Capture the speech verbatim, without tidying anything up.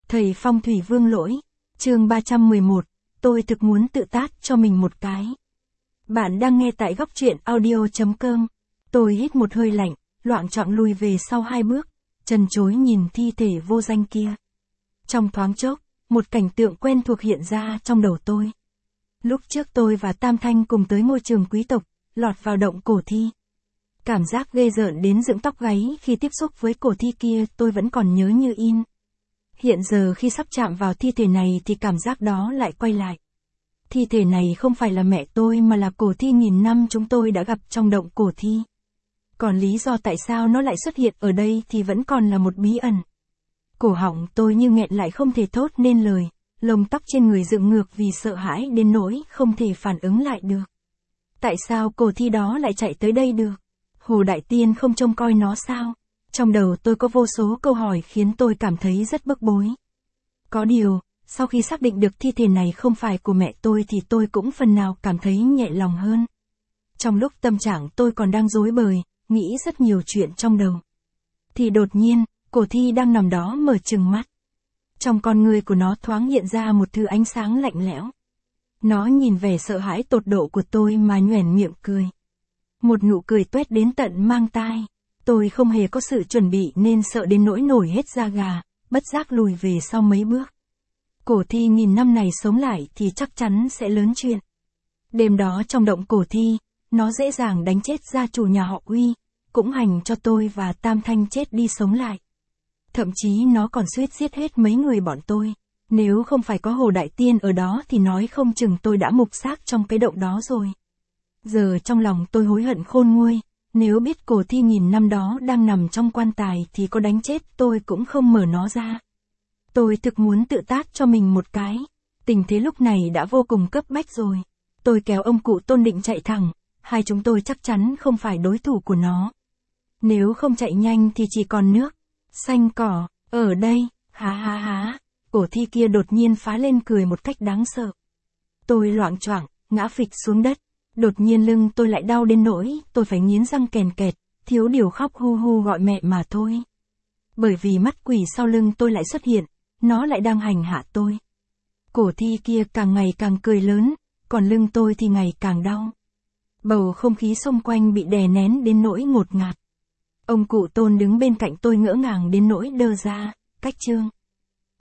Thầy phong thủy Vương Lỗi, chương ba trăm mười một, tôi thực muốn tự tát cho mình một cái. Bạn đang nghe tại góc truyện audio chấm com. Tôi hít một hơi lạnh, loạng choạng lùi về sau hai bước, trần trối nhìn thi thể vô danh kia. Trong thoáng chốc, một cảnh tượng quen thuộc hiện ra trong đầu tôi. Lúc trước tôi và Tam Thanh cùng tới ngôi trường quý tộc, lọt vào động cổ thi. Cảm giác ghê rợn đến dựng tóc gáy khi tiếp xúc với cổ thi kia tôi vẫn còn nhớ như in. Hiện giờ khi sắp chạm vào thi thể này thì cảm giác đó lại quay lại. Thi thể này không phải là mẹ tôi mà là cổ thi nghìn năm chúng tôi đã gặp trong động cổ thi. Còn lý do tại sao nó lại xuất hiện ở đây thì vẫn còn là một bí ẩn. Cổ họng tôi như nghẹn lại không thể thốt nên lời, lông tóc trên người dựng ngược vì sợ hãi đến nỗi không thể phản ứng lại được. Tại sao cổ thi đó lại chạy tới đây được? Hồ Đại Tiên không trông coi nó sao? Trong đầu tôi có vô số câu hỏi khiến tôi cảm thấy rất bức bối. Có điều, sau khi xác định được thi thể này không phải của mẹ tôi thì tôi cũng phần nào cảm thấy nhẹ lòng hơn. Trong lúc tâm trạng tôi còn đang rối bời, nghĩ rất nhiều chuyện trong đầu. Thì đột nhiên, cổ thi đang nằm đó mở trừng mắt. Trong con người của nó thoáng hiện ra một thứ ánh sáng lạnh lẽo. Nó nhìn vẻ sợ hãi tột độ của tôi mà nhoẻn miệng cười. Một nụ cười tuét đến tận mang tai. Tôi không hề có sự chuẩn bị nên sợ đến nỗi nổi hết da gà, bất giác lùi về sau mấy bước. Cổ thi nghìn năm này sống lại thì chắc chắn sẽ lớn chuyện. Đêm đó trong động cổ thi, nó dễ dàng đánh chết gia chủ nhà họ Uy, cũng hành cho tôi và Tam Thanh chết đi sống lại. Thậm chí nó còn suýt giết hết mấy người bọn tôi. Nếu không phải có Hồ Đại Tiên ở đó thì nói không chừng tôi đã mục xác trong cái động đó rồi. Giờ trong lòng tôi hối hận khôn nguôi. Nếu biết cổ thi nghìn năm đó đang nằm trong quan tài thì có đánh chết tôi cũng không mở nó ra. Tôi thực muốn tự tát cho mình một cái. Tình thế lúc này đã vô cùng cấp bách rồi. Tôi kéo ông cụ Tôn định chạy thẳng. Hai chúng tôi chắc chắn không phải đối thủ của nó. Nếu không chạy nhanh thì chỉ còn nước. Xanh cỏ, ở đây, há há há. Cổ thi kia đột nhiên phá lên cười một cách đáng sợ. Tôi loạng choạng, ngã phịch xuống đất. Đột nhiên lưng tôi lại đau đến nỗi, tôi phải nghiến răng kèn kẹt, thiếu điều khóc hu hu gọi mẹ mà thôi. Bởi vì mắt quỷ sau lưng tôi lại xuất hiện, nó lại đang hành hạ tôi. Cổ thi kia càng ngày càng cười lớn, còn lưng tôi thì ngày càng đau. Bầu không khí xung quanh bị đè nén đến nỗi ngột ngạt. Ông cụ Tôn đứng bên cạnh tôi ngỡ ngàng đến nỗi đơ ra, cách chương.